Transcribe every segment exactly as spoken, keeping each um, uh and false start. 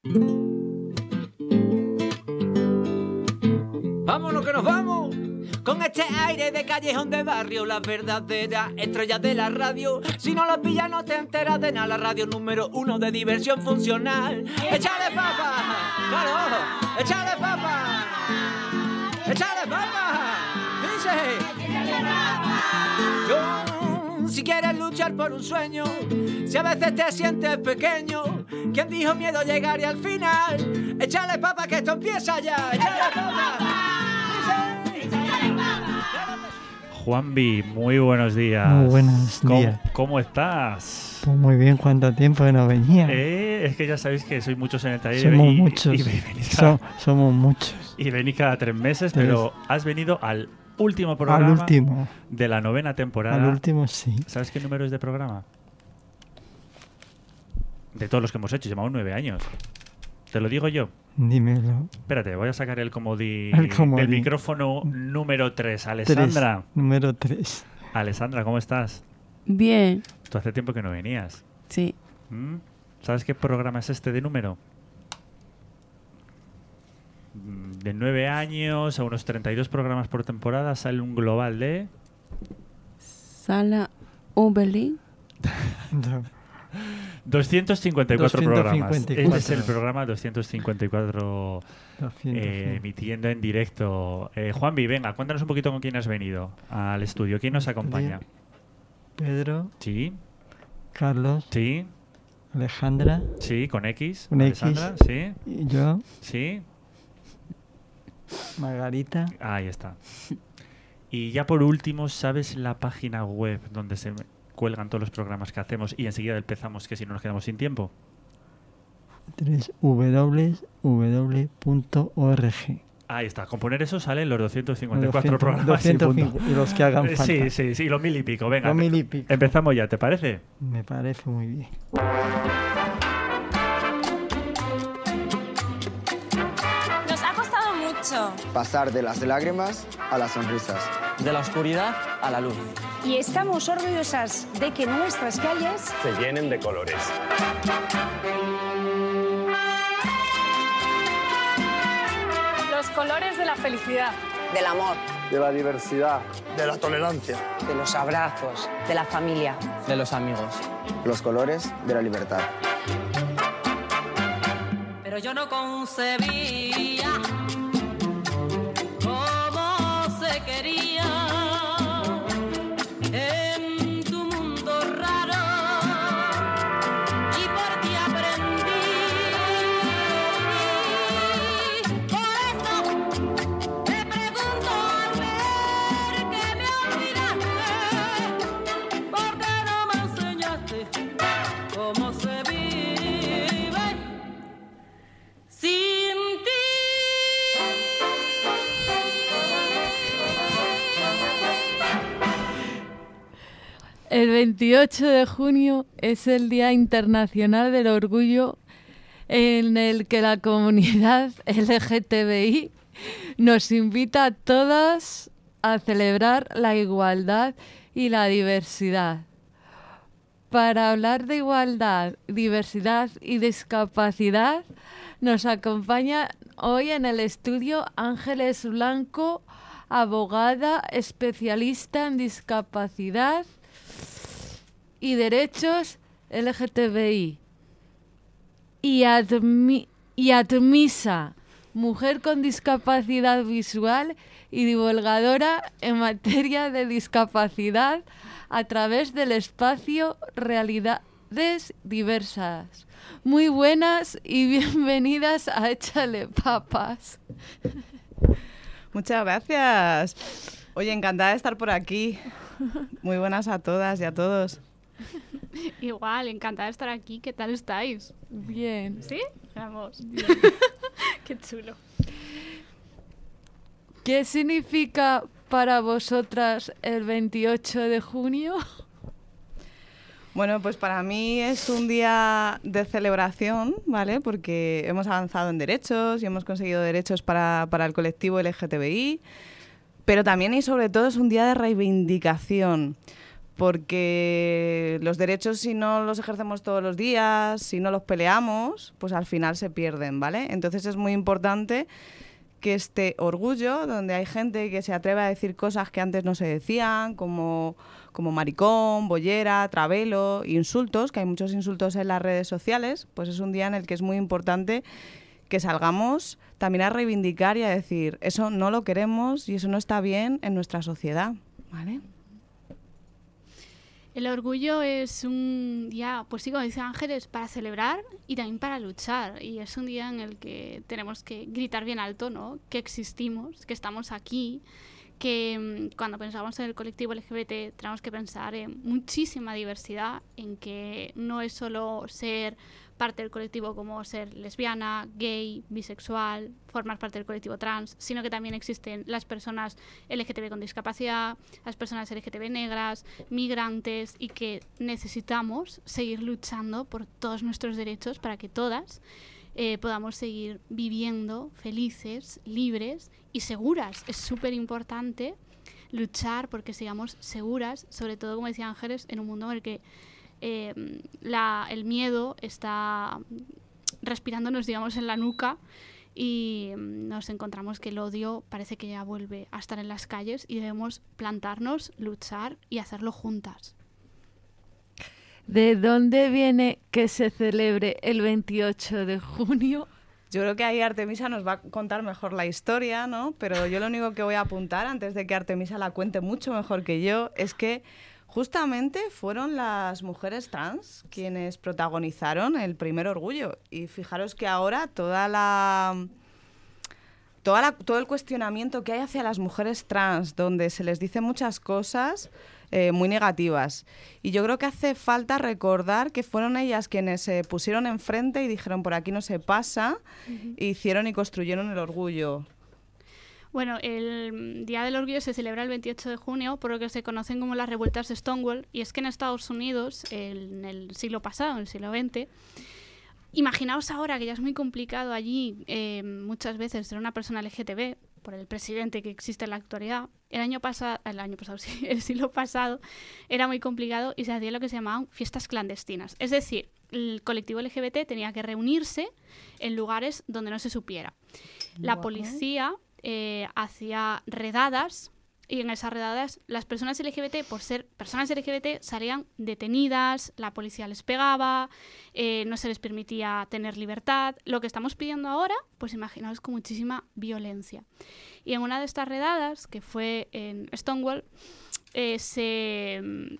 Vámonos que nos vamos. Con este aire de callejón de barrio, las verdaderas estrellas de la radio. Si no las pillas no te enteras de nada. La radio número uno de diversión funcional. ¡Échale papa! ¡Claro! ¡Échale papa! ¡Échale papa! ¡Dice! ¡Échale papa! Yo, si quieres luchar por un sueño, si a veces te sientes pequeño, ¿quién dijo miedo llegaría al final? ¡Échale papa que esto empieza ya! ¡Échale papa! Juanvi, muy buenos días. Muy buenos ¿Cómo, días. ¿Cómo estás? Pues muy bien, ¿cuánto tiempo que no venía? Eh, es que ya sabéis que sois muchos en el taller. Somos y, muchos. Y, y venís cada, so, somos muchos. Y venís cada tres meses, Tres. pero has venido al último programa Al último. de la novena temporada. Al último, sí. ¿Sabes qué número es de programa? De todos los que hemos hecho, llevamos nueve años. ¿Te lo digo yo? Dímelo. Espérate, voy a sacar el comodín, El comodín. del micrófono número tres. Alessandra. Tres. Número tres. Alessandra, ¿cómo estás? Bien, Tú hace tiempo que no venías. sí. ¿Mm? ¿Sabes qué programa es este de número? Mm, De nueve años a unos treinta y dos programas por temporada sale un global de... Sala Oberlin. No. doscientos cincuenta y cuatro programas. doscientos cincuenta y cuatro. Este es el programa doscientos cincuenta y cuatro doscientos. eh, emitiendo en directo. Eh, Juanvi, venga, cuéntanos un poquito con quién has venido al estudio. ¿Quién nos acompaña? Pedro, Sí, Carlos, sí, Alejandra sí, con X. Con Alessandra, X. sí, y yo, sí. Margarita. Ahí está. Y ya por último, ¿sabes la página web donde se cuelgan todos los programas que hacemos y enseguida empezamos, que si no nos quedamos sin tiempo? w w w punto org. Ahí está. Con poner eso salen los doscientos cincuenta y cuatro doscientos, programas. y punto. doscientos cinco, y los que hagan Eh, falta. Sí, sí, sí, los mil y pico. Venga, Los mil y pico. empezamos ya, ¿te parece? Me parece muy bien. Nos ha costado mucho. Pasar de las lágrimas a las sonrisas. De la oscuridad a la luz. Y estamos orgullosas de que nuestras calles se llenen de colores. Los colores de la felicidad. Del amor. De la diversidad. De la tolerancia. De los abrazos. De la familia. De los amigos. Los colores de la libertad. Pero yo no concebía cómo se quería en tu mundo raro y por ti aprendí. Por eso te pregunto al ver que me olvidaste, ¿por qué no me enseñaste cómo se vive sin ti? El veintiocho de junio es el Día Internacional del Orgullo, en el que la comunidad L G T B I nos invita a todas a celebrar la igualdad y la diversidad. Para hablar de igualdad, diversidad y discapacidad, nos acompaña hoy en el estudio Ángeles Blanco, abogada especialista en discapacidad y derechos L G T B I. Y, Admi- y Admisa, mujer con discapacidad visual y divulgadora en materia de discapacidad a través del espacio Realidades Diversas. Muy buenas y bienvenidas a Échale Papas. Muchas gracias. Oye, encantada de estar por aquí. Muy buenas a todas y a todos. Igual, encantada de estar aquí. ¿Qué tal estáis? Bien. ¿Sí? Vamos. Bien. Qué chulo. ¿Qué significa para vosotras el veintiocho de junio? Bueno, pues para mí es un día de celebración, ¿vale? Porque hemos avanzado en derechos y hemos conseguido derechos para, para el colectivo L G T B I, pero también y sobre todo es un día de reivindicación, porque los derechos, si no los ejercemos todos los días, si no los peleamos, pues al final se pierden, ¿vale? Entonces es muy importante que este orgullo, donde hay gente que se atreve a decir cosas que antes no se decían, como, como maricón, bollera, travelo, insultos, que hay muchos insultos en las redes sociales, pues es un día en el que es muy importante que salgamos también a reivindicar y a decir, eso no lo queremos y eso no está bien en nuestra sociedad, ¿vale? El orgullo es un día, pues sí, como dice Ángeles, para celebrar y también para luchar. Y es un día en el que tenemos que gritar bien alto, ¿no? Que existimos, que estamos aquí, que mmm, cuando pensamos en el colectivo L G B T tenemos que pensar en muchísima diversidad, en que no es solo ser parte del colectivo como ser lesbiana, gay, bisexual, formar parte del colectivo trans, sino que también existen las personas L G T B con discapacidad, las personas L G T B negras, migrantes, y que necesitamos seguir luchando por todos nuestros derechos para que todas eh, podamos seguir viviendo felices, libres y seguras. Es súper importante luchar porque sigamos seguras, sobre todo, como decía Ángeles, en un mundo en el que Eh, la, el miedo está respirándonos, digamos, en la nuca y nos encontramos que el odio parece que ya vuelve a estar en las calles y debemos plantarnos, luchar y hacerlo juntas. ¿De dónde viene que se celebre el veintiocho de junio? Yo creo que ahí Artemisa nos va a contar mejor la historia, ¿no? Pero yo lo único que voy a apuntar, antes de que Artemisa la cuente mucho mejor que yo, es que justamente fueron las mujeres trans quienes protagonizaron el primer orgullo. Y fijaros que ahora toda la, toda la, todo el cuestionamiento que hay hacia las mujeres trans, donde se les dice muchas cosas eh, muy negativas. Y yo creo que hace falta recordar que fueron ellas quienes se pusieron enfrente y dijeron, por aquí no se pasa, uh-huh. e hicieron y construyeron el orgullo. Bueno, el Día del Orgullo se celebra el veintiocho de junio por lo que se conocen como las revueltas de Stonewall, y es que en Estados Unidos, en el siglo pasado, en el siglo veinte, imaginaos ahora que ya es muy complicado allí eh, muchas veces ser una persona L G T B por el presidente que existe en la actualidad. El año pasado, el año pasado sí, el siglo pasado era muy complicado y se hacía lo que se llamaban fiestas clandestinas. Es decir, el colectivo L G B T tenía que reunirse en lugares donde no se supiera. La policía Eh, hacía redadas, y en esas redadas las personas L G B T, por ser personas L G B T, salían detenidas, la policía les pegaba, eh, no se les permitía tener libertad. Lo que estamos pidiendo ahora, pues imaginaos, con muchísima violencia. Y en una de estas redadas, que fue en Stonewall, eh, se...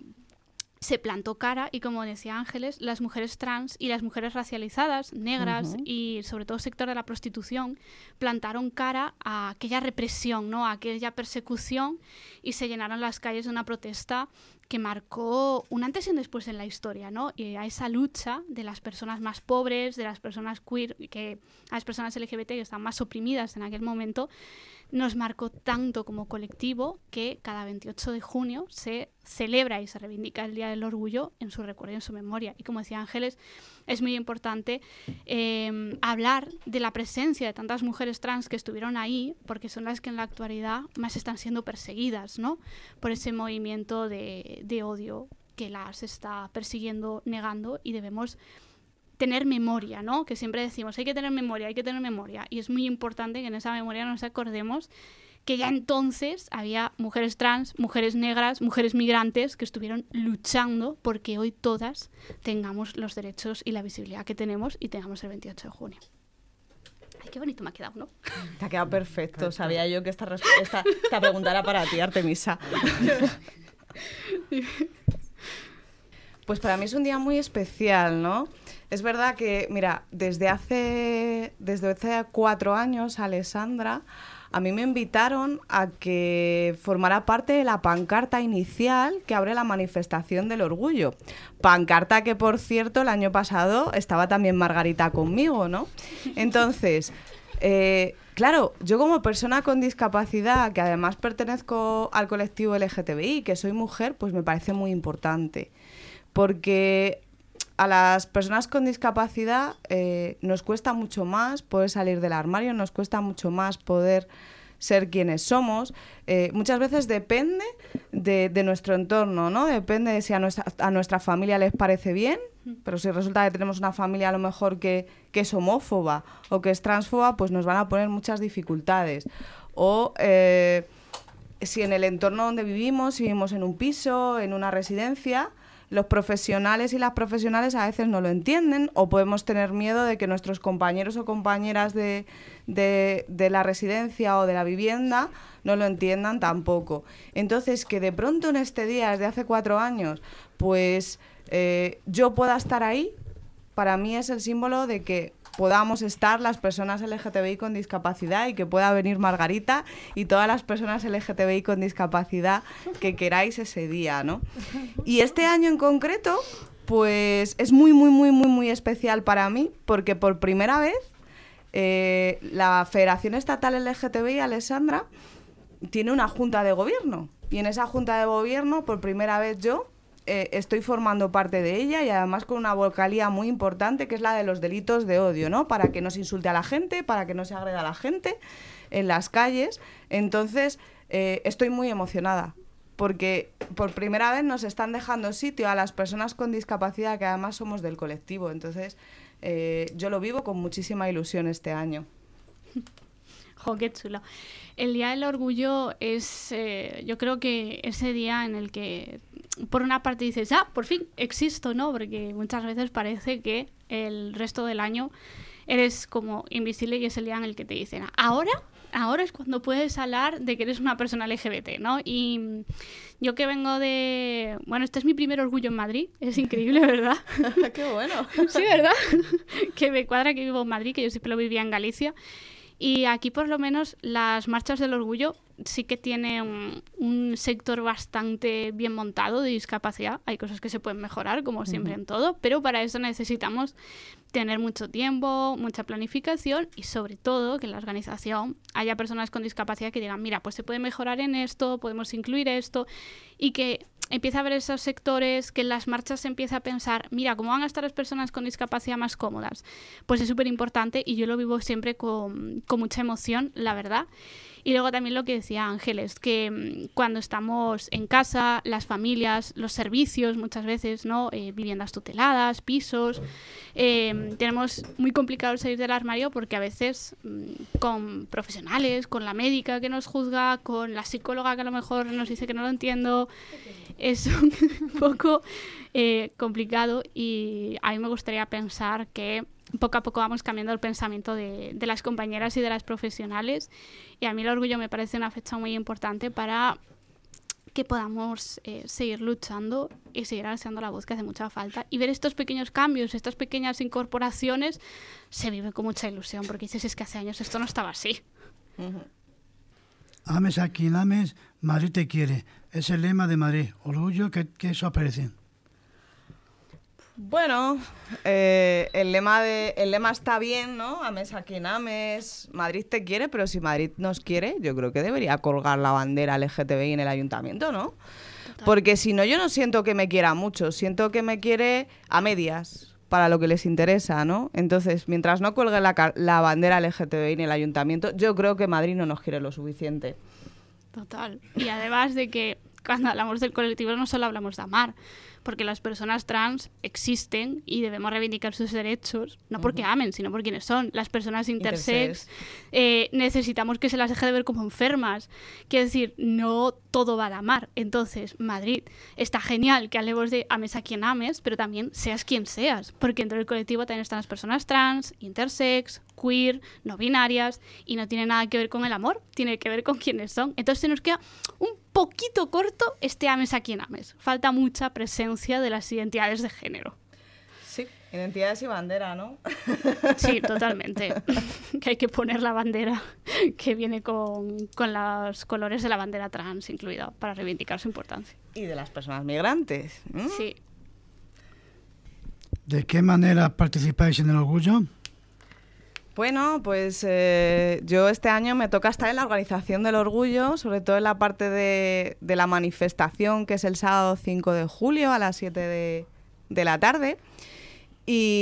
se plantó cara, y como decía Ángeles, las mujeres trans y las mujeres racializadas, negras, uh-huh. y sobre todo el sector de la prostitución, plantaron cara a aquella represión, ¿no? A aquella persecución, y se llenaron las calles de una protesta que marcó un antes y un después en la historia, ¿no? Y a esa lucha de las personas más pobres, de las personas queer, que a las personas L G B T que están más oprimidas en aquel momento, nos marcó tanto como colectivo que cada veintiocho de junio se celebra y se reivindica el Día del Orgullo en su recuerdo y en su memoria. Y como decía Ángeles, es muy importante eh, hablar de la presencia de tantas mujeres trans que estuvieron ahí, porque son las que en la actualidad más están siendo perseguidas, ¿no? Por ese movimiento de, de odio que las está persiguiendo, negando, y debemos tener memoria, ¿no? Que siempre decimos, hay que tener memoria, hay que tener memoria. Y es muy importante que en esa memoria nos acordemos que ya entonces había mujeres trans, mujeres negras, mujeres migrantes que estuvieron luchando porque hoy todas tengamos los derechos y la visibilidad que tenemos y tengamos el veintiocho de junio. Ay, qué bonito me ha quedado, ¿no? Te ha quedado perfecto. perfecto. Sabía yo que esta, esta, esta pregunta era para ti, Artemisa. Pues para mí es un día muy especial, ¿no? Es verdad que, mira, desde hace, desde hace cuatro años, Alessandra, a mí me invitaron a que formara parte de la pancarta inicial que abre la manifestación del orgullo. Pancarta que, por cierto, el año pasado estaba también Margarita conmigo, ¿no? Entonces, eh, claro, yo como persona con discapacidad, que además pertenezco al colectivo L G T B I, que soy mujer, pues me parece muy importante. Porque a las personas con discapacidad eh, nos cuesta mucho más poder salir del armario, nos cuesta mucho más poder ser quienes somos. Eh, muchas veces depende de, de nuestro entorno, ¿no? Depende de si a nuestra, a nuestra familia les parece bien, pero si resulta que tenemos una familia a lo mejor que, que es homófoba o que es transfoba, pues nos van a poner muchas dificultades. O eh, si en el entorno donde vivimos, si vivimos en un piso, en una residencia, los profesionales y las profesionales a veces no lo entienden, o podemos tener miedo de que nuestros compañeros o compañeras de, de, de la residencia o de la vivienda no lo entiendan tampoco. Entonces, que de pronto en este día, desde hace cuatro años, pues eh, yo pueda estar ahí, para mí es el símbolo de que podamos estar las personas L G T B I con discapacidad y que pueda venir Margarita y todas las personas L G T B I con discapacidad que queráis ese día, ¿no? Y este año en concreto, pues es muy, muy, muy, muy, muy especial para mí, porque por primera vez eh, la Federación Estatal L G T B I, Alessandra, tiene una junta de gobierno. Y en esa junta de gobierno, por primera vez yo, Eh, estoy formando parte de ella, y además con una vocalía muy importante, que es la de los delitos de odio, ¿no? Para que no se insulte a la gente, para que no se agreda a la gente en las calles. Entonces, eh, estoy muy emocionada, porque por primera vez nos están dejando sitio a las personas con discapacidad, que además somos del colectivo. Entonces, eh, yo lo vivo con muchísima ilusión este año. Jo, qué chulo. El Día del Orgullo es, eh, yo creo que ese día en el que, por una parte dices, ah, por fin existo, ¿no? Porque muchas veces parece que el resto del año eres como invisible, y es el día en el que te dicen, ahora, ahora es cuando puedes hablar de que eres una persona L G B T, ¿no? Y yo que vengo de... Bueno, este es mi primer orgullo en Madrid, es increíble, ¿verdad? ¡Qué bueno! Sí, ¿verdad? Que me cuadra que vivo en Madrid, que yo siempre lo vivía en Galicia. Y aquí, por lo menos, las marchas del orgullo sí que tiene un, un sector bastante bien montado de discapacidad. Hay cosas que se pueden mejorar, como siempre uh-huh. en todo, pero para eso necesitamos tener mucho tiempo, mucha planificación, y sobre todo que en la organización haya personas con discapacidad que digan, mira, pues se puede mejorar en esto, podemos incluir esto, y que empieza a haber esos sectores, que en las marchas se empieza a pensar, mira, ¿cómo van a estar las personas con discapacidad más cómodas? Pues es súper importante, y yo lo vivo siempre con, con mucha emoción, la verdad. Y luego también lo que decía Ángeles, que cuando estamos en casa, las familias, los servicios muchas veces, ¿no? Eh, viviendas tuteladas, pisos, eh, tenemos muy complicado salir del armario, porque a veces mmm, con profesionales, con la médica que nos juzga, con la psicóloga que a lo mejor nos dice que no lo entiendo, es un poco eh, complicado, y a mí me gustaría pensar que poco a poco vamos cambiando el pensamiento de, de las compañeras y de las profesionales, y a mí el orgullo me parece una fecha muy importante para que podamos eh, seguir luchando y seguir alzando la voz, que hace mucha falta, y ver estos pequeños cambios, estas pequeñas incorporaciones, se vive con mucha ilusión, porque dices, es que hace años esto no estaba así. Uh-huh. Ames a quien ames, Madrid te quiere. Es el lema de Madrid. Orgullo, ¿qué, qué eso aparece? Bueno, eh, el lema de el lema está bien, ¿no? Ames a quien ames, Madrid te quiere, pero si Madrid nos quiere, yo creo que debería colgar la bandera L G T B I en el ayuntamiento, ¿no? Total. Porque si no, yo no siento que me quiera mucho, siento que me quiere a medias, para lo que les interesa, ¿no? Entonces, mientras no cuelgue la, la bandera L G T B I en el ayuntamiento, yo creo que Madrid no nos quiere lo suficiente. Total. Y además de que cuando hablamos del colectivo no solo hablamos de amar, porque las personas trans existen y debemos reivindicar sus derechos, no porque uh-huh. amen, sino por quienes son. Las personas intersex, eh, necesitamos que se las deje de ver como enfermas. Quiero decir, no todo va de amar. Entonces, Madrid, está genial que hablemos de ames a quien ames, pero también seas quien seas, porque dentro del colectivo también están las personas trans, intersex, queer, no binarias, y no tiene nada que ver con el amor, tiene que ver con quienes son. Entonces se nos queda un poquito corto este ames a quien ames. Falta mucha presencia de las identidades de género. Sí, identidades y bandera, ¿no? Sí, totalmente. Que hay que poner la bandera que viene con, con los colores de la bandera trans incluida para reivindicar su importancia. Y de las personas migrantes. ¿Mm? Sí. ¿De qué manera participáis en el orgullo? Bueno, pues eh, yo este año me toca estar en la organización del orgullo, sobre todo en la parte de, de la manifestación, que es el sábado cinco de julio a las siete de, de la tarde.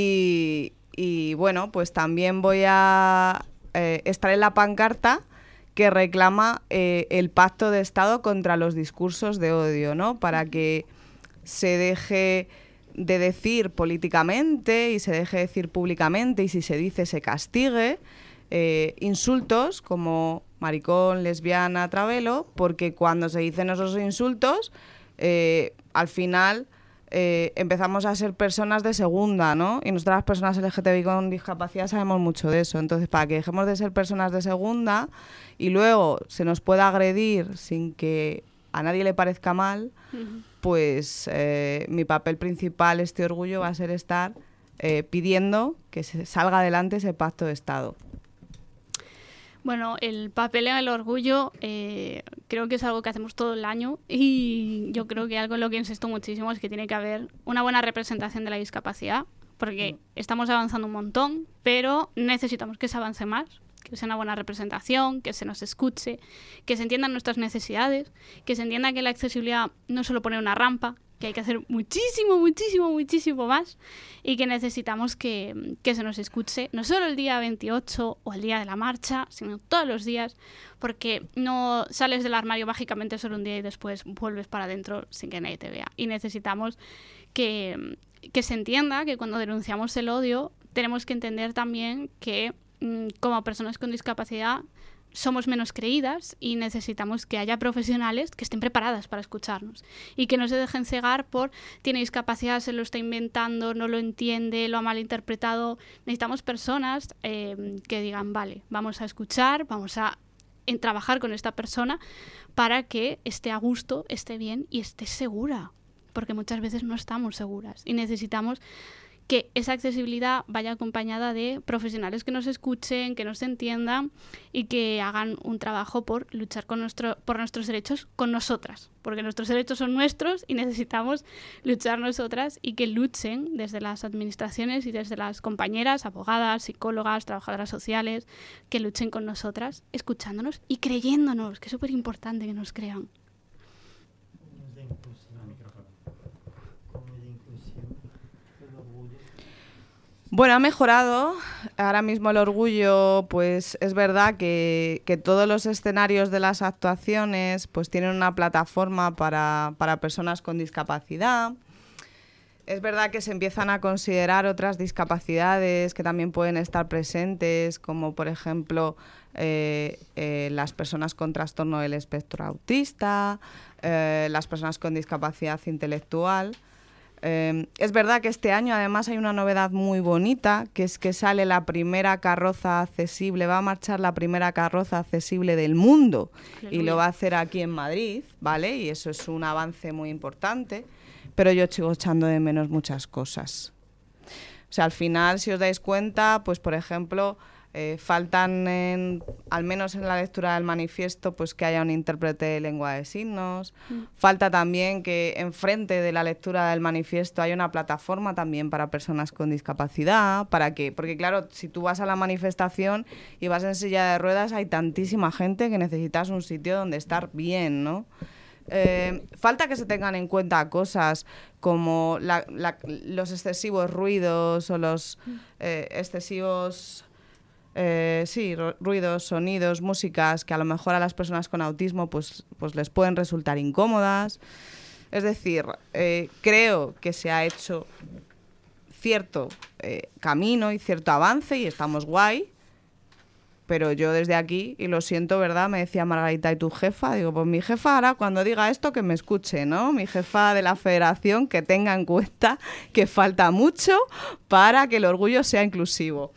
Y, y bueno, pues también voy a eh, estar en la pancarta que reclama eh, el pacto de Estado contra los discursos de odio, ¿no? Para que se deje de decir políticamente y se deje de decir públicamente, y si se dice se castigue, eh, insultos como maricón, lesbiana, travelo, porque cuando se dicen esos insultos, eh, al final eh, empezamos a ser personas de segunda, ¿no? Y nosotras las personas L G T B I con discapacidad sabemos mucho de eso. Entonces, para que dejemos de ser personas de segunda y luego se nos pueda agredir sin que a nadie le parezca mal, uh-huh. pues eh, mi papel principal, este orgullo, va a ser estar eh, pidiendo que se salga adelante ese pacto de Estado. Bueno, el papel en el orgullo eh, creo que es algo que hacemos todo el año, y yo creo que algo en lo que insisto muchísimo es que tiene que haber una buena representación de la discapacidad, porque estamos avanzando un montón, pero necesitamos que se avance más, que sea una buena representación, que se nos escuche, que se entiendan nuestras necesidades, que se entienda que la accesibilidad no es solo poner una rampa, que hay que hacer muchísimo, muchísimo, muchísimo más, y que necesitamos que, que se nos escuche, no solo el día veintiocho o el día de la marcha, sino todos los días, porque no sales del armario mágicamente solo un día y después vuelves para adentro sin que nadie te vea. Y necesitamos que, que se entienda que cuando denunciamos el odio tenemos que entender también que como personas con discapacidad somos menos creídas y necesitamos que haya profesionales que estén preparadas para escucharnos y que no se dejen cegar por tiene discapacidad, se lo está inventando, no lo entiende, lo ha malinterpretado. Necesitamos personas eh, que digan, vale, vamos a escuchar, vamos a en trabajar con esta persona para que esté a gusto, esté bien y esté segura, porque muchas veces no estamos seguras y necesitamos que esa accesibilidad vaya acompañada de profesionales que nos escuchen, que nos entiendan y que hagan un trabajo por luchar con nuestro, por nuestros derechos con nosotras, porque nuestros derechos son nuestros y necesitamos luchar nosotras, y que luchen desde las administraciones y desde las compañeras, abogadas, psicólogas, trabajadoras sociales, que luchen con nosotras, escuchándonos y creyéndonos, que es súper importante que nos crean. Bueno, ha mejorado. Ahora mismo el orgullo, pues es verdad que, que todos los escenarios de las actuaciones pues tienen una plataforma para, para personas con discapacidad. Es verdad que se empiezan a considerar otras discapacidades que también pueden estar presentes, como por ejemplo eh, eh, las personas con trastorno del espectro autista, eh, las personas con discapacidad intelectual. Eh, es verdad que este año además hay una novedad muy bonita, que es que sale la primera carroza accesible, va a marchar la primera carroza accesible del mundo. Aleluya. Y lo va a hacer aquí en Madrid, ¿vale? Y eso es un avance muy importante, pero yo sigo echando de menos muchas cosas. O sea, al final, si os dais cuenta, pues por ejemplo, eh, faltan, en, al menos en la lectura del manifiesto, pues que haya un intérprete de lengua de signos. Mm. Falta también que enfrente de la lectura del manifiesto haya una plataforma también para personas con discapacidad, para que, porque claro, si tú vas a la manifestación y vas en silla de ruedas, hay tantísima gente que necesitas un sitio donde estar bien, ¿no? Eh, falta que se tengan en cuenta cosas como la, la, los excesivos ruidos o los eh, excesivos eh, sí, ruidos, sonidos, músicas que a lo mejor a las personas con autismo pues, pues les pueden resultar incómodas. Es decir, eh, creo que se ha hecho cierto eh, camino y cierto avance y estamos guay. Pero yo desde aquí, y lo siento, ¿verdad? Me decía Margarita, ¿y tu jefa? Digo, pues mi jefa ahora cuando diga esto que me escuche, ¿no? Mi jefa de la federación que tenga en cuenta que falta mucho para que el orgullo sea inclusivo.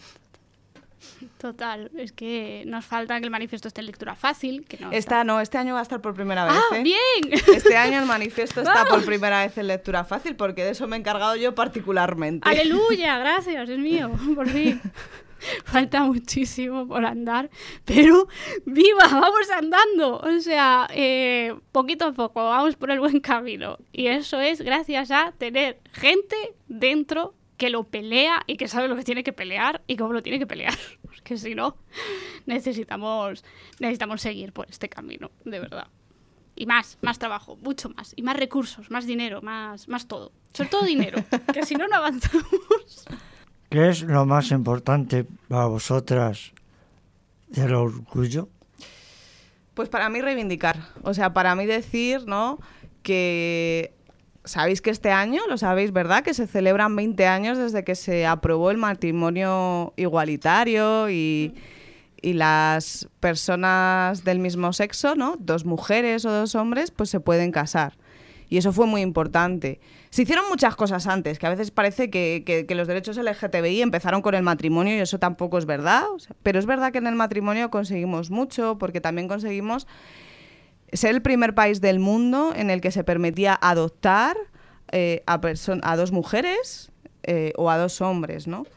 Total, es que nos falta que el manifiesto esté en lectura fácil. Que no Esta, no, este año va a estar por primera vez. ¡Ah, ¿eh? bien! Este año el manifiesto está por primera vez en lectura fácil, porque de eso me he encargado yo particularmente. ¡Aleluya! Gracias, es mío, por fin. Falta muchísimo por andar, pero ¡viva! ¡Vamos andando! O sea, eh, poquito a poco, vamos por el buen camino. Y eso es gracias a tener gente dentro que lo pelea y que sabe lo que tiene que pelear y cómo lo tiene que pelear. Porque si no, necesitamos, necesitamos seguir por este camino, de verdad. Y más, más trabajo, mucho más. Y más recursos, más dinero, más, más todo. Sobre todo dinero, que si no, no avanzamos. ¿Qué es lo más importante para vosotras del orgullo? Pues para mí reivindicar, o sea, para mí decir, ¿no?, que sabéis que este año, lo sabéis, ¿verdad?, que se celebran veinte años desde que se aprobó el matrimonio igualitario y, y las personas del mismo sexo, ¿no?, dos mujeres o dos hombres, pues se pueden casar. Y eso fue muy importante. Se hicieron muchas cosas antes, que a veces parece que, que, que los derechos L G T B I empezaron con el matrimonio y eso tampoco es verdad. O sea, pero es verdad que en el matrimonio conseguimos mucho, porque también conseguimos ser el primer país del mundo en el que se permitía adoptar eh, a, a dos mujeres eh, o a dos hombres, ¿no?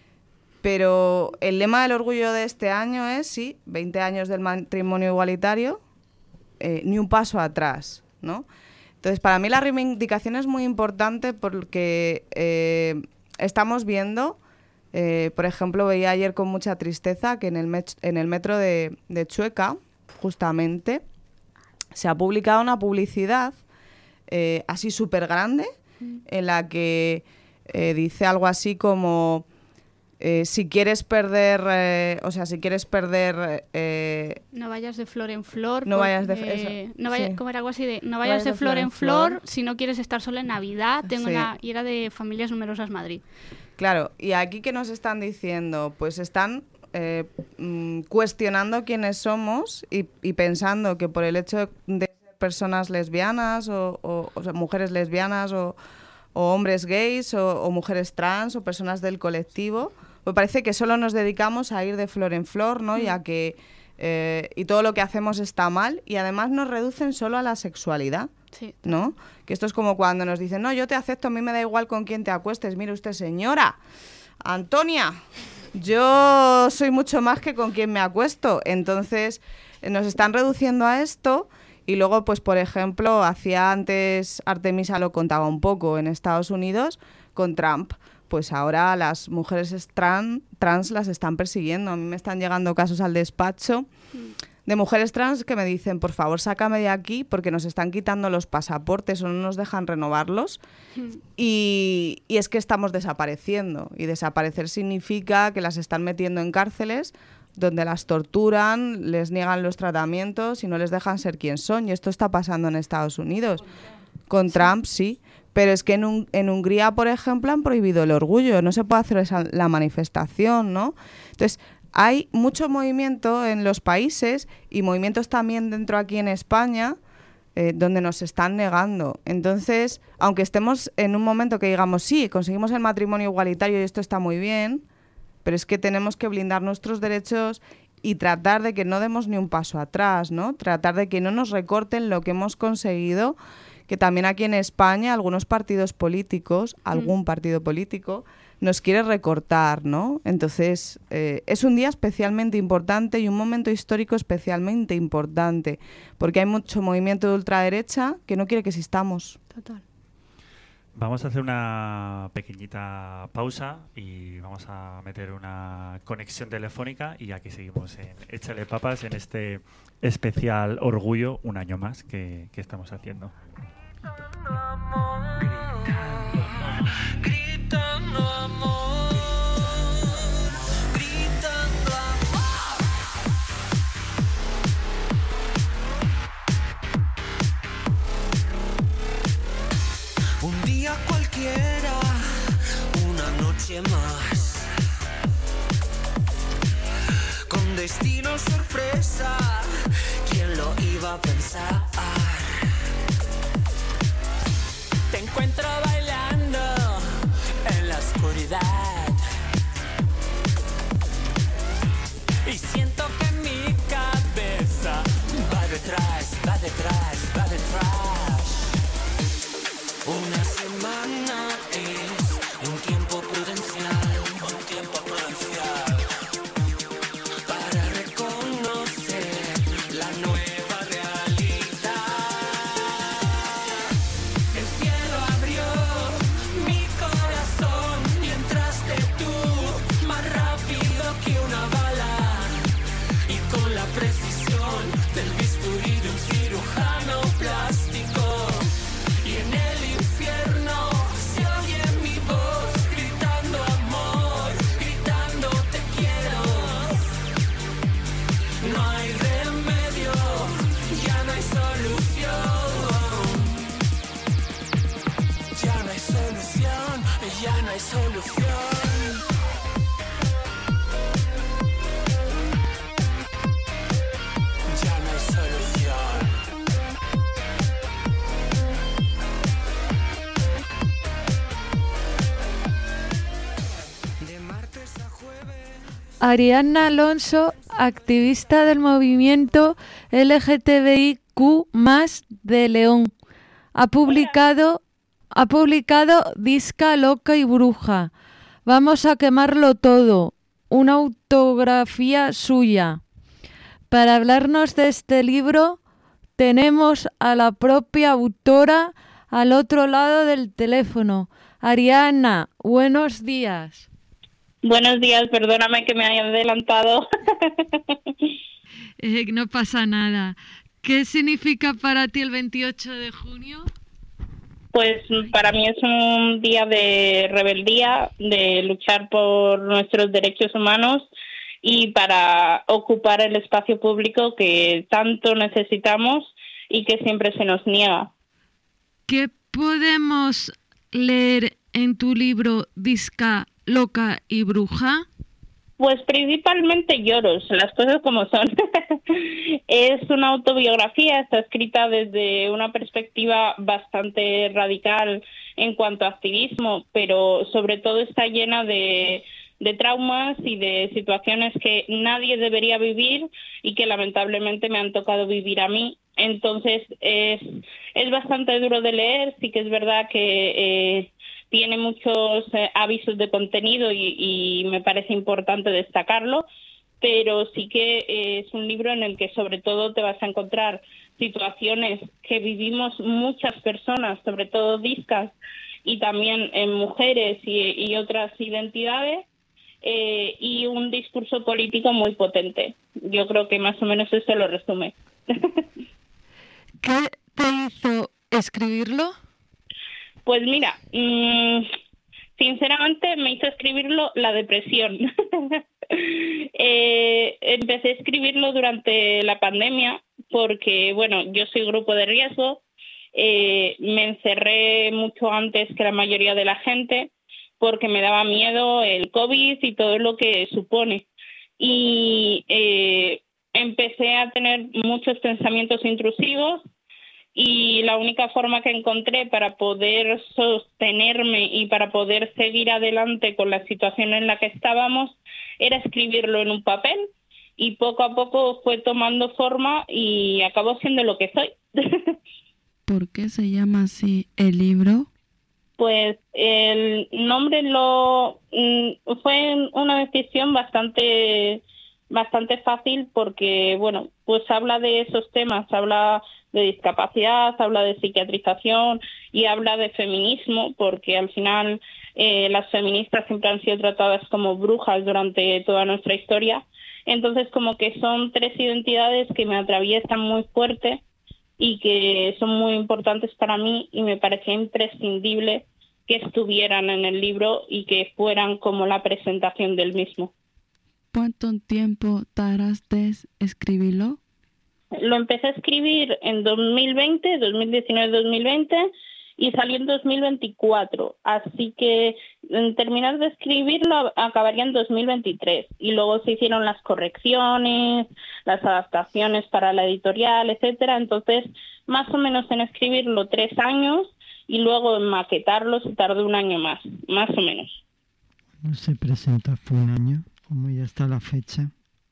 Pero el lema del orgullo de este año es, sí, veinte años del matrimonio igualitario, eh, ni un paso atrás, ¿no? Entonces, para mí la reivindicación es muy importante porque eh, estamos viendo, eh, por ejemplo, veía ayer con mucha tristeza que en el, met- en el metro de, de Chueca, justamente, se ha publicado una publicidad eh, así súper grande en la que eh, dice algo así como... Eh, si quieres perder, eh, o sea, si quieres perder... Eh, no vayas de flor en flor. No vayas de... Eh, no vaya, sí. ¿Cómo era algo así de? No vayas, vayas de, de flor, flor en flor, flor si no quieres estar sola en Navidad. Tengo sí. una... Y era de Familias Numerosas Madrid. Claro, y aquí ¿qué nos están diciendo? Pues están eh, mm, cuestionando quiénes somos y, y pensando que por el hecho de ser personas lesbianas o, o, o sea, mujeres lesbianas o... o hombres gays, o, o mujeres trans, o personas del colectivo. Me parece que solo nos dedicamos a ir de flor en flor, ¿no? Mm. Y, a que, eh, y todo lo que hacemos está mal, y además nos reducen solo a la sexualidad, sí. ¿no? Que esto es como cuando nos dicen, no, yo te acepto, a mí me da igual con quién te acuestes. Mire usted, señora, Antonia, yo soy mucho más que con quien me acuesto. Entonces, nos están reduciendo a esto. Y luego, pues por ejemplo, hacía antes, Artemisa lo contaba un poco, en Estados Unidos, con Trump, pues ahora las mujeres trans, trans las están persiguiendo. A mí me están llegando casos al despacho de mujeres trans que me dicen, por favor, sácame de aquí porque nos están quitando los pasaportes o no nos dejan renovarlos. Y, y es que estamos desapareciendo. Y desaparecer significa que las están metiendo en cárceles donde las torturan, les niegan los tratamientos y no les dejan ser quien son. Y esto está pasando en Estados Unidos. Con Trump, sí. Pero es que en, un, en Hungría, por ejemplo, han prohibido el orgullo. No se puede hacer esa, la manifestación, ¿no? Entonces, hay mucho movimiento en los países y movimientos también dentro aquí en España eh, donde nos están negando. Entonces, aunque estemos en un momento que digamos, sí, conseguimos el matrimonio igualitario y esto está muy bien, pero es que tenemos que blindar nuestros derechos y tratar de que no demos ni un paso atrás, ¿no? Tratar de que no nos recorten lo que hemos conseguido, que también aquí en España algunos partidos políticos, algún mm. partido político, nos quiere recortar, ¿no? Entonces, eh, es un día especialmente importante y un momento histórico especialmente importante, porque hay mucho movimiento de ultraderecha que no quiere que existamos. Total. Vamos a hacer una pequeñita pausa y vamos a meter una conexión telefónica y aquí seguimos en Échale Papas en este especial Orgullo, un año más que, que estamos haciendo. Gritando amor, gritando amor. Un día cualquiera, una noche más, con destino sorpresa, ¿quién lo iba a pensar? Te encuentro bailando en la oscuridad y siento que mi cabeza va detrás, va detrás, va detrás. Una semana es un tiempo prudencial, un tiempo prudencial para reconocer la nueva realidad. El cielo abrió mi corazón y entraste tú más rápido que una bala y con la precisión del bisturí de un cirujano plástico. Y en el infierno se oye mi voz gritando amor, gritando te quiero. No hay remedio. Ariadna Alonso, activista del movimiento L G T B I Q más de León. Ha publicado, ha publicado Disca, Loca y Bruja. Vamos a quemarlo todo. Una autografía suya. Para hablarnos de este libro tenemos a la propia autora al otro lado del teléfono. Ariadna, buenos días. Buenos días, perdóname que me haya adelantado. eh, no pasa nada. ¿Qué significa para ti el veintiocho de junio? Pues para mí es un día de rebeldía, de luchar por nuestros derechos humanos y para ocupar el espacio público que tanto necesitamos y que siempre se nos niega. ¿Qué podemos leer en tu libro Disca, Loca y Bruja? Pues principalmente lloros, las cosas como son. Es una autobiografía, está escrita desde una perspectiva bastante radical en cuanto a activismo, pero sobre todo está llena de, de traumas y de situaciones que nadie debería vivir y que lamentablemente me han tocado vivir a mí. Entonces es, es bastante duro de leer, sí que es verdad que eh, tiene muchos eh, avisos de contenido y, y me parece importante destacarlo, pero sí que eh, es un libro en el que sobre todo te vas a encontrar situaciones que vivimos muchas personas, sobre todo discas y también en mujeres y, y otras identidades, eh, y un discurso político muy potente. Yo creo que más o menos eso lo resume. ¿Qué te hizo escribirlo? Pues mira, mmm, sinceramente me hizo escribirlo la depresión. eh, empecé a escribirlo durante la pandemia porque, bueno, yo soy grupo de riesgo, eh, me encerré mucho antes que la mayoría de la gente porque me daba miedo el COVID y todo lo que supone. Y eh, empecé a tener muchos pensamientos intrusivos y la única forma que encontré para poder sostenerme y para poder seguir adelante con la situación en la que estábamos era escribirlo en un papel, y poco a poco fue tomando forma y acabó siendo lo que soy. ¿Por qué se llama así el libro? Pues el nombre lo fue una decisión bastante bastante fácil porque, bueno, pues habla de esos temas, habla de discapacidad, habla de psiquiatrización y habla de feminismo, porque al final eh, las feministas siempre han sido tratadas como brujas durante toda nuestra historia. Entonces, como que son tres identidades que me atraviesan muy fuerte y que son muy importantes para mí, y me parecía imprescindible que estuvieran en el libro y que fueran como la presentación del mismo. ¿Cuánto tiempo tardaste en escribirlo? Lo empecé a escribir en dos mil veinte, dos mil diecinueve dos mil veinte, y salió en dos mil veinticuatro. Así que en terminar de escribirlo acabaría en dos mil veintitrés. Y luego se hicieron las correcciones, las adaptaciones para la editorial, etcétera. Entonces, más o menos en escribirlo tres años y luego en maquetarlo se tardó un año más, más o menos. ¿No se presenta fue un año? ¿Cómo ya está la fecha?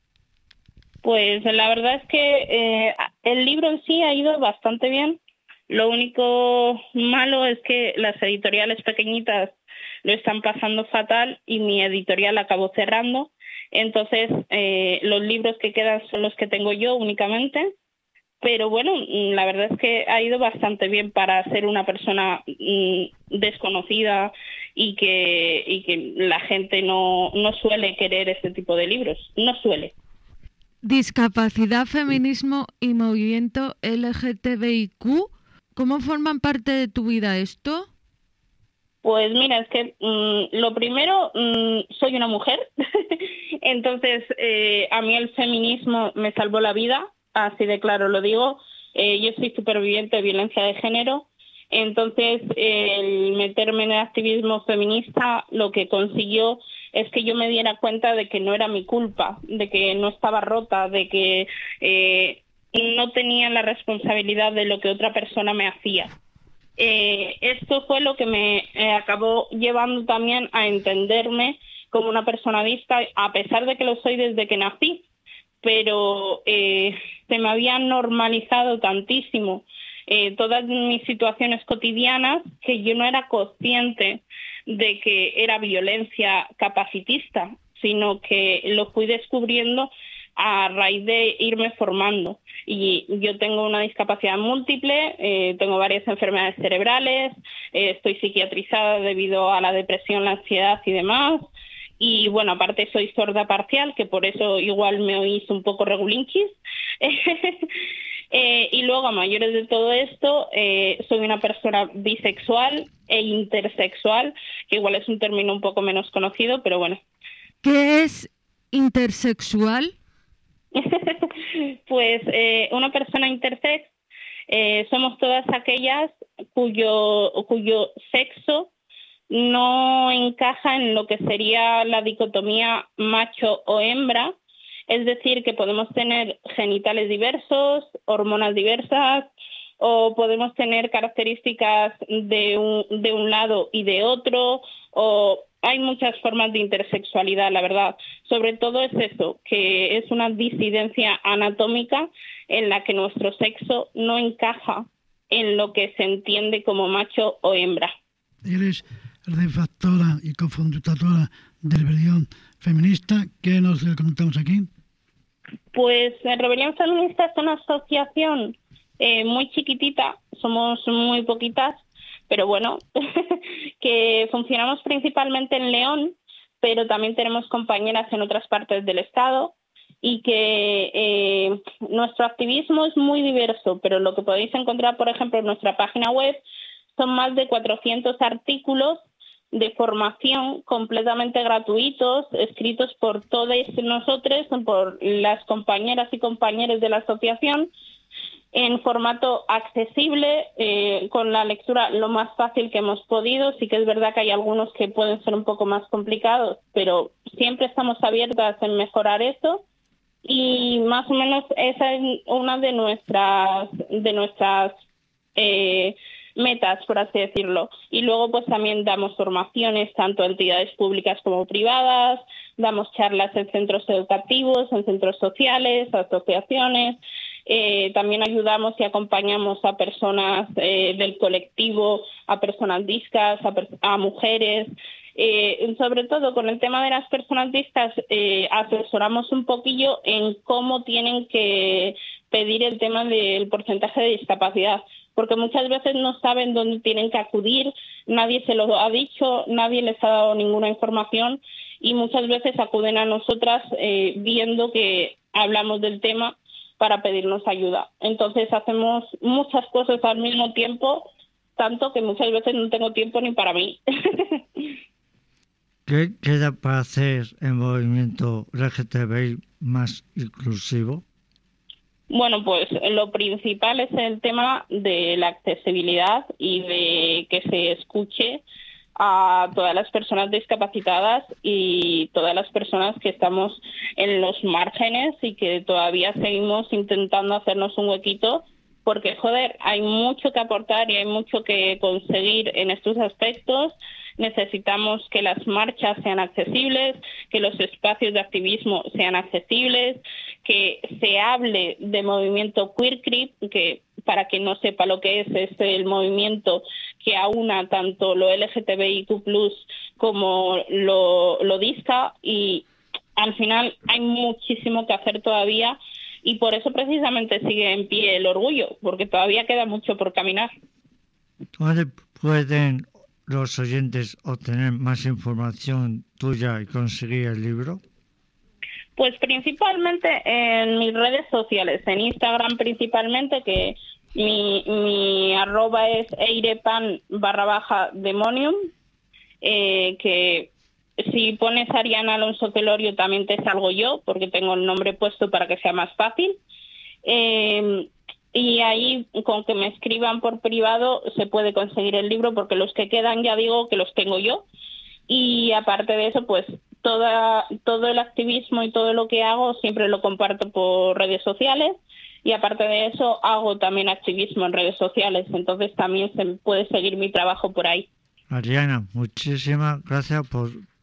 Pues la verdad es que eh, el libro en sí ha ido bastante bien. Lo único malo es que las editoriales pequeñitas lo están pasando fatal y mi editorial acabó cerrando. Entonces, eh, los libros que quedan son los que tengo yo únicamente. Pero bueno, la verdad es que ha ido bastante bien para ser una persona mm, desconocida y que, y que la gente no, no suele querer este tipo de libros. No suele. Discapacidad, feminismo y movimiento L G T B I Q, ¿cómo forman parte de tu vida esto? Pues mira, es que mmm, lo primero, mmm, soy una mujer, entonces eh, a mí el feminismo me salvó la vida, así de claro lo digo. Eh, yo soy superviviente de violencia de género, entonces eh, el meterme en el activismo feminista lo que consiguió es que yo me diera cuenta de que no era mi culpa, de que no estaba rota, de que eh, no tenía la responsabilidad de lo que otra persona me hacía. Eh, esto fue lo que me eh, acabó llevando también a entenderme como una persona disca, a pesar de que lo soy desde que nací, pero eh, se me había normalizado tantísimo eh, todas mis situaciones cotidianas que yo no era consciente de que era violencia capacitista, sino que lo fui descubriendo a raíz de irme formando. Y yo tengo una discapacidad múltiple, eh, tengo varias enfermedades cerebrales, eh, estoy psiquiatrizada debido a la depresión, la ansiedad y demás. Y bueno, aparte soy sorda parcial, que por eso igual me oís un poco regulinchis. eh, y luego, a mayores de todo esto, eh, soy una persona bisexual e intersexual, que igual es un término un poco menos conocido, pero bueno. ¿Qué es intersexual? Pues eh, una persona intersex eh, somos todas aquellas cuyo, cuyo sexo no encaja en lo que sería la dicotomía macho o hembra, es decir, que podemos tener genitales diversos, hormonas diversas, o podemos tener características de un, de un lado y de otro, o hay muchas formas de intersexualidad, la verdad. Sobre todo es eso, que es una disidencia anatómica en la que nuestro sexo no encaja en lo que se entiende como macho o hembra. Eres redactora y cofundadora de Rebelión Feminista. ¿Qué nos contamos aquí? Pues Rebelión Feminista es una asociación eh, muy chiquitita, somos muy poquitas, pero bueno, que funcionamos principalmente en León, pero también tenemos compañeras en otras partes del estado y que eh, nuestro activismo es muy diverso, pero lo que podéis encontrar, por ejemplo, en nuestra página web son más de cuatrocientos artículos de formación completamente gratuitos, escritos por todos nosotros, por las compañeras y compañeros de la asociación, en formato accesible, eh, con la lectura lo más fácil que hemos podido. Sí que es verdad que hay algunos que pueden ser un poco más complicados, pero siempre estamos abiertas en mejorar eso. Y más o menos esa es una de nuestras de nuestras eh, metas, por así decirlo. Y luego pues también damos formaciones tanto a entidades públicas como privadas, damos charlas en centros educativos, en centros sociales, asociaciones. Eh, también ayudamos y acompañamos a personas eh, del colectivo, a personas discas, a, per- a mujeres. Eh, sobre todo con el tema de las personas discas, eh, asesoramos un poquillo en cómo tienen que pedir el tema del porcentaje de discapacidad, porque muchas veces no saben dónde tienen que acudir, nadie se lo ha dicho, nadie les ha dado ninguna información y muchas veces acuden a nosotras eh, viendo que hablamos del tema para pedirnos ayuda. Entonces hacemos muchas cosas al mismo tiempo, tanto que muchas veces no tengo tiempo ni para mí. ¿Qué queda para hacer el movimiento L G T B I más inclusivo? Bueno, pues lo principal es el tema de la accesibilidad y de que se escuche a todas las personas discapacitadas y todas las personas que estamos en los márgenes y que todavía seguimos intentando hacernos un huequito, porque, joder, hay mucho que aportar y hay mucho que conseguir en estos aspectos. Necesitamos que las marchas sean accesibles, que los espacios de activismo sean accesibles, que se hable de movimiento Queer Crip, que para quien no sepa lo que es, es el movimiento que aúna tanto lo L G T B I Q plus, como lo, lo disca, y al final hay muchísimo que hacer todavía y por eso precisamente sigue en pie el orgullo, porque todavía queda mucho por caminar. ¿Dónde pueden los oyentes obtener más información tuya y conseguir el libro? Pues principalmente en mis redes sociales, en Instagram principalmente, que mi, mi arroba es eirepan barra baja demonium, eh, que si pones Ariana Alonso Telorio también te salgo yo, porque tengo el nombre puesto para que sea más fácil. Eh, y ahí con que me escriban por privado se puede conseguir el libro, porque los que quedan ya digo que los tengo yo. Y aparte de eso, pues toda, todo el activismo y todo lo que hago siempre lo comparto por redes sociales, y aparte de eso hago también activismo en redes sociales, entonces también se puede seguir mi trabajo por ahí. Ariana, muchísimas gracias por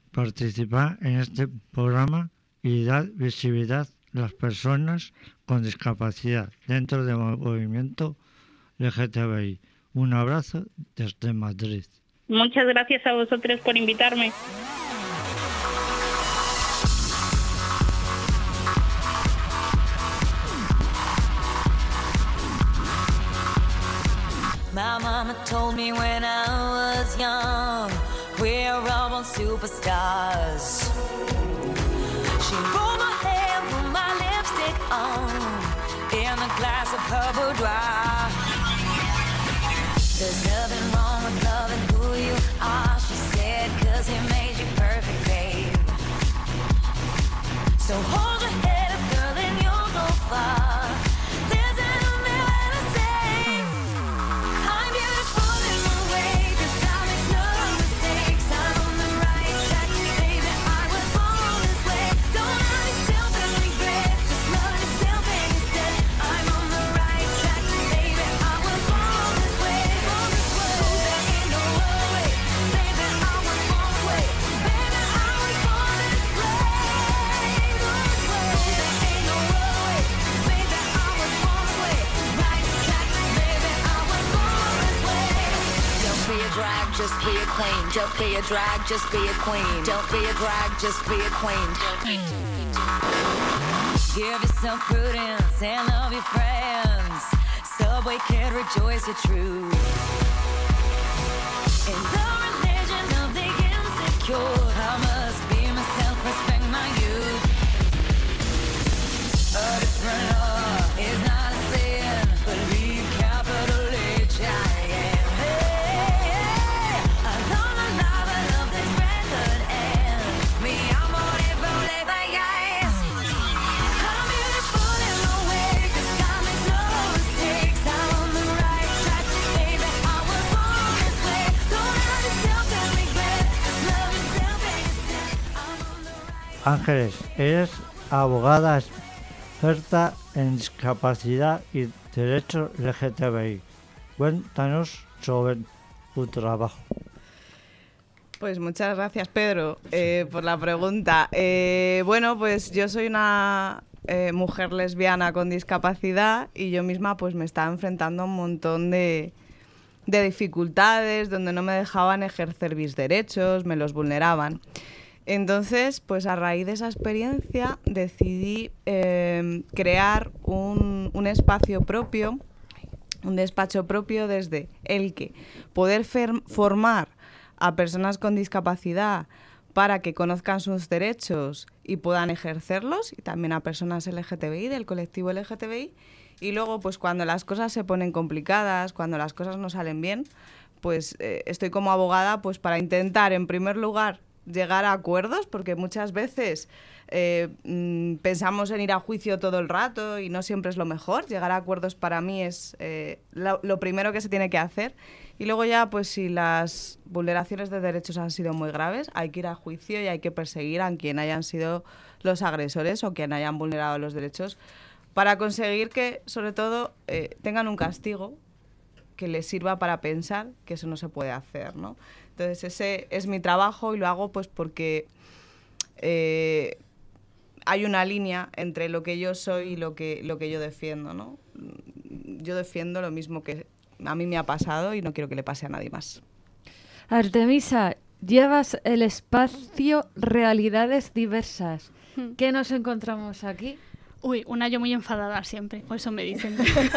participar en este programa y dar visibilidad a las personas con discapacidad dentro del movimiento L G T B I. Un abrazo desde Madrid. Muchas gracias a vosotros por invitarme. My mama told me when I was young, we're all born superstars. She rolled my hair, put my lipstick on, in a glass of her boudoir. There's nothing wrong with loving who you are, she said, cause he made you perfect, babe. So hold your head up, girl, and you'll go far. Just be a queen. Don't be a drag, just be a queen. Don't be a drag, just be a queen. Give yourself prudence and love your friends. Subway kid, rejoice your truth. In the religion of the insecure, I must be myself, respect my youth. A different law is not a sin. Believe capital H I am. Ángeles, eres abogada experta en discapacidad y derechos L G T B I. Cuéntanos sobre tu trabajo. Pues muchas gracias, Pedro, eh, por la pregunta. Eh, bueno, pues yo soy una eh, mujer lesbiana con discapacidad y yo misma pues me estaba enfrentando a un montón de, de dificultades donde no me dejaban ejercer mis derechos, me los vulneraban. Entonces, pues a raíz de esa experiencia decidí eh, crear un, un espacio propio, un despacho propio desde el que poder fer- formar a personas con discapacidad para que conozcan sus derechos y puedan ejercerlos, y también a personas L G T B I, del colectivo L G T B I. Y luego, pues cuando las cosas se ponen complicadas, cuando las cosas no salen bien, pues eh, estoy como abogada pues para intentar, en primer lugar, llegar a acuerdos, porque muchas veces eh, mm, pensamos en ir a juicio todo el rato y no siempre es lo mejor. Llegar a acuerdos para mí es eh, lo, lo primero que se tiene que hacer. Y luego ya, pues si las vulneraciones de derechos han sido muy graves, hay que ir a juicio y hay que perseguir a quien hayan sido los agresores o quien hayan vulnerado los derechos para conseguir que, sobre todo, eh, tengan un castigo que les sirva para pensar que eso no se puede hacer, ¿no? Entonces ese es mi trabajo y lo hago pues porque eh, hay una línea entre lo que yo soy y lo que, lo que yo defiendo, ¿no? Yo defiendo lo mismo que a mí me ha pasado y no quiero que le pase a nadie más. Artemisa, llevas el espacio Realidades Diversas. ¿Qué nos encontramos aquí? Uy, una yo muy enfadada siempre, por eso me dicen.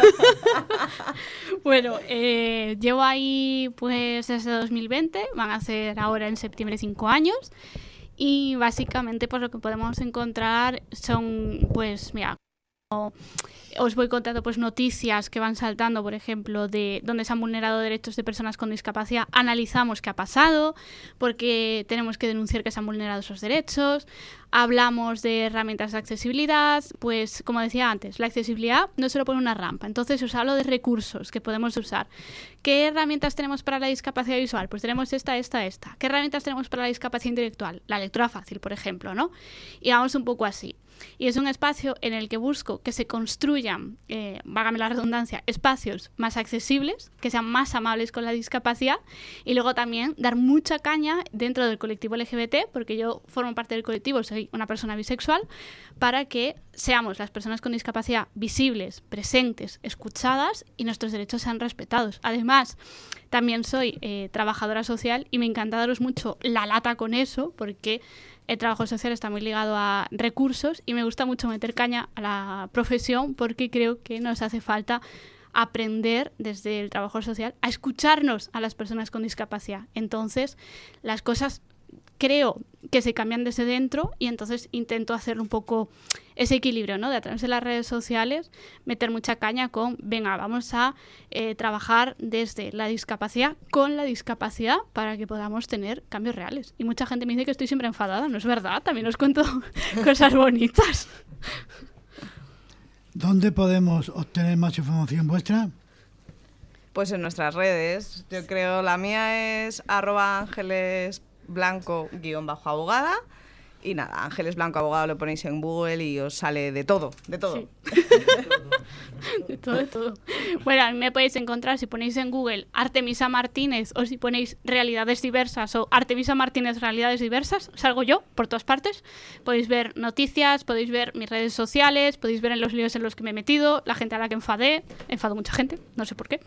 Bueno, eh, llevo ahí pues desde dos mil veinte, van a ser ahora en septiembre cinco años, y básicamente pues lo que podemos encontrar son, pues mira, os voy contando pues noticias que van saltando, por ejemplo, de donde se han vulnerado derechos de personas con discapacidad. Analizamos qué ha pasado, porque tenemos que denunciar que se han vulnerado esos derechos. Hablamos de herramientas de accesibilidad, pues como decía antes, la accesibilidad no es solo poner una rampa. Entonces os hablo de recursos que podemos usar. ¿Qué herramientas tenemos para la discapacidad visual? Pues tenemos esta, esta, esta. ¿Qué herramientas tenemos para la discapacidad intelectual? La lectura fácil, por ejemplo, ¿no? Y vamos un poco así. Y es un espacio en el que busco que se construyan, eh, vágame la redundancia, espacios más accesibles, que sean más amables con la discapacidad, y luego también dar mucha caña dentro del colectivo L G B T, porque yo formo parte del colectivo, soy una persona bisexual, para que seamos las personas con discapacidad visibles, presentes, escuchadas y nuestros derechos sean respetados. Además, también soy eh, trabajadora social y me encanta daros mucho la lata con eso, porque el trabajo social está muy ligado a recursos y me gusta mucho meter caña a la profesión, porque creo que nos hace falta aprender desde el trabajo social a escucharnos a las personas con discapacidad. Entonces, las cosas creo que se cambian desde dentro y entonces intento hacer un poco ese equilibrio, ¿no? De a través de las redes sociales meter mucha caña con, venga, vamos a eh, trabajar desde la discapacidad con la discapacidad para que podamos tener cambios reales. Y mucha gente me dice que estoy siempre enfadada, no es verdad, también os cuento cosas bonitas. ¿Dónde podemos obtener más información vuestra? Pues en nuestras redes, yo creo, la mía es arroba ángeles blanco guión bajo abogada. Y nada, Ángeles Blanco Abogado lo ponéis en Google y os sale de todo, de todo. Sí. de todo, de todo. Bueno, a mí me podéis encontrar si ponéis en Google Artemisa Martínez o si ponéis Realidades Diversas o Artemisa Martínez Realidades Diversas, salgo yo por todas partes. Podéis ver noticias, podéis ver mis redes sociales, podéis ver en los líos en los que me he metido, la gente a la que enfadé, enfado mucha gente, no sé por qué.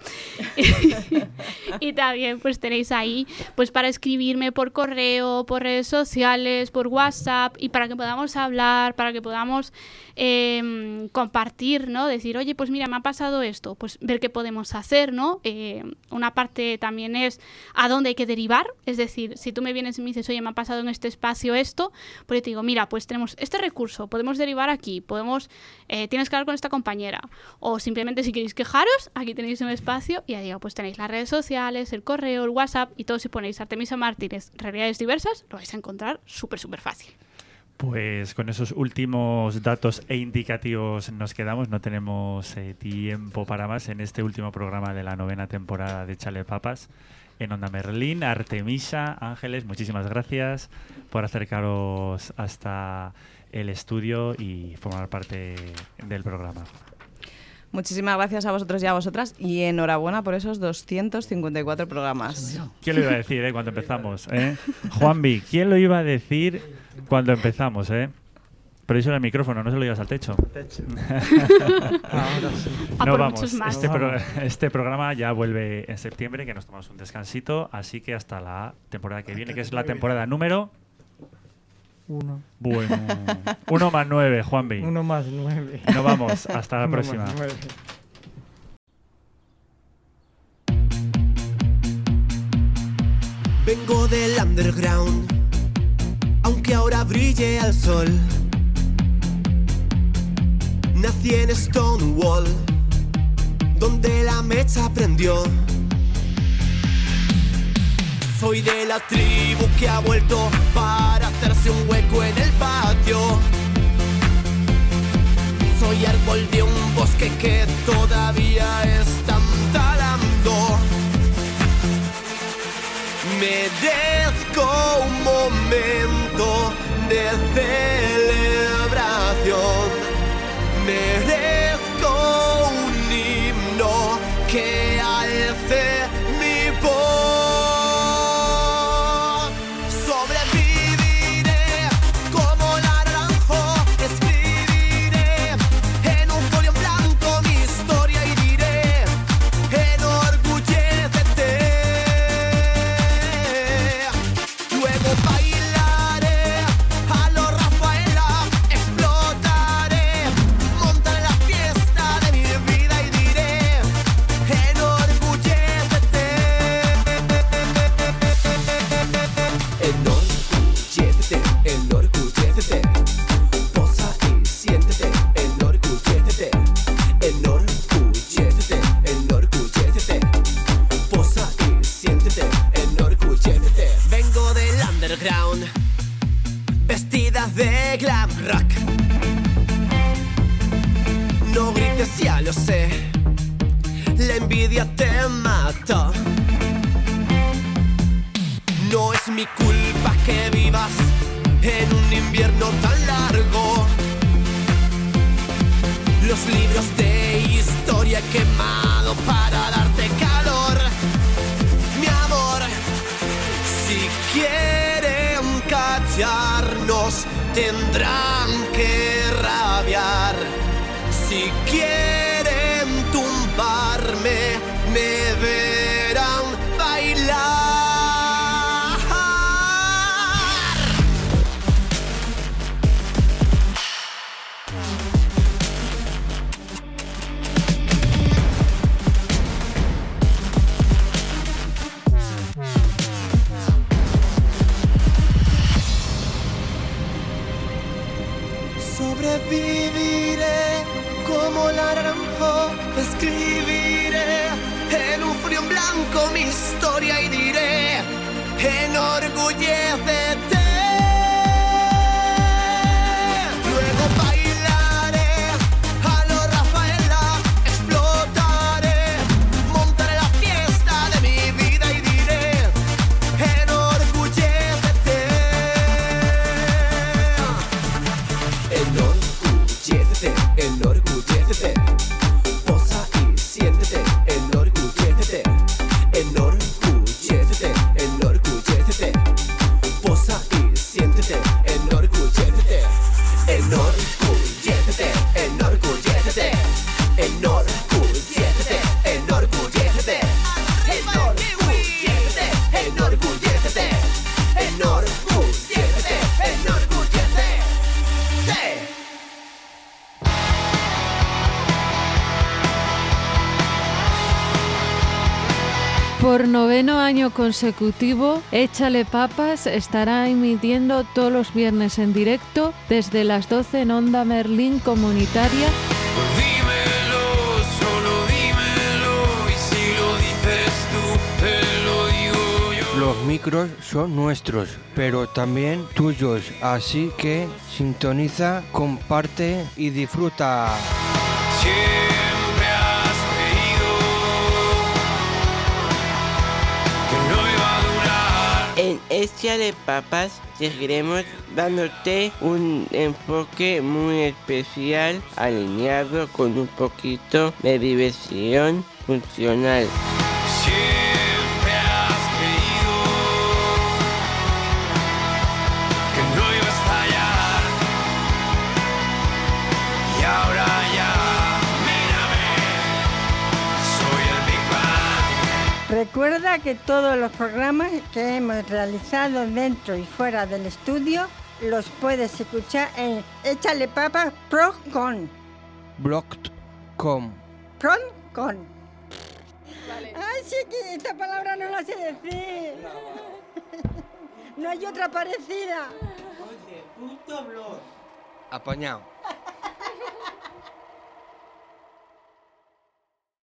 Y también pues tenéis ahí pues para escribirme por correo, por redes sociales, por WhatsApp, y para que podamos hablar, para que podamos eh, compartir, ¿no? Decir, oye, pues mira, me ha pasado esto, pues ver qué podemos hacer, ¿no? Eh, una parte también es a dónde hay que derivar, es decir, si tú me vienes y me dices, oye, me ha pasado en este espacio esto, pues yo te digo, mira, pues tenemos este recurso, podemos derivar aquí, podemos, eh, tienes que hablar con esta compañera, o simplemente si queréis quejaros, aquí tenéis un espacio, y ya digo, pues tenéis las redes sociales, el correo, el WhatsApp, y todo si ponéis Artemisa Martínez, Realidades Diversas, lo vais a encontrar súper, súper fácil. Pues con esos últimos datos e indicativos nos quedamos. No tenemos eh, tiempo para más en este último programa de la novena temporada de Échale Papas en Onda Merlín. Artemisa, Ángeles, muchísimas gracias por acercaros hasta el estudio y formar parte del programa. Muchísimas gracias a vosotros y a vosotras y enhorabuena por esos doscientos cincuenta y cuatro programas. ¿Quién lo iba a decir eh, cuando empezamos? ¿eh? Juanvi, ¿quién lo iba a decir cuando empezamos? Eh? Pero eso era el micrófono, no se lo llevas al techo. techo. Ahora sí. No vamos, este, pro, este programa ya vuelve en septiembre, que nos tomamos un descansito, así que hasta la temporada que viene, que es la temporada número... Uno. Bueno, uno más nueve, Juanvi. Uno más nueve. No vamos, hasta la uno próxima. Vengo del underground, aunque ahora brille al sol. Nací en Stonewall, donde la mecha prendió. Soy de la tribu que ha vuelto para hacerse un hueco en el patio. Soy árbol de un bosque que todavía están talando. Merezco un momento de celebración. Merezco un himno que alce mi voz. Vestidas de glam rock. No grites, ya lo sé. La envidia te mató. No es mi culpa que vivas en un invierno tan largo. Varios libros de historia he quemado para darte calor, mi amor. Si quieren callarnos, tendrán que rabiar. Si quieren tumbarme, me verán bailar. Sobreviviré como naranjo, escribiré en un frío en blanco mi historia y diré: enorgullécete. Luego bailaré a lo Rafaela, explotaré, montaré la fiesta de mi vida y diré: enorgullécete. Enorgullécete, enorgullécete. Posa y siéntete, enorgullécete. Enorgullécete, enorgullécete. Posa y siéntete, enorgullécete. Enorgullécete, enorgullécete. Enorgullécete, enorgullécete. Enorgullécete, enorgullécete. Enorgullécete, enorgullécete. Por noveno año consecutivo, Échale Papas estará emitiendo todos los viernes en directo desde las doce en Onda Merlín Comunitaria. Dímelo, solo dímelo, y si lo dices tú, te lo digo yo. Los micros son nuestros, pero también tuyos, así que sintoniza, comparte y disfruta. Siempre has creído que no iba a durar. En Échale Papas seguiremos dándote un enfoque muy especial, alineado con un poquito de diversión funcional. Siempre has creído que no iba a estallar, y ahora ya, mírame, soy el Big Bang. Recuerda que todos los programas que hemos realizado dentro y fuera del estudio los puedes escuchar en Échale Papas Procon. Blog.com. Procon. Ay, sí, que esta palabra no la sé decir. No hay otra parecida. Apañado.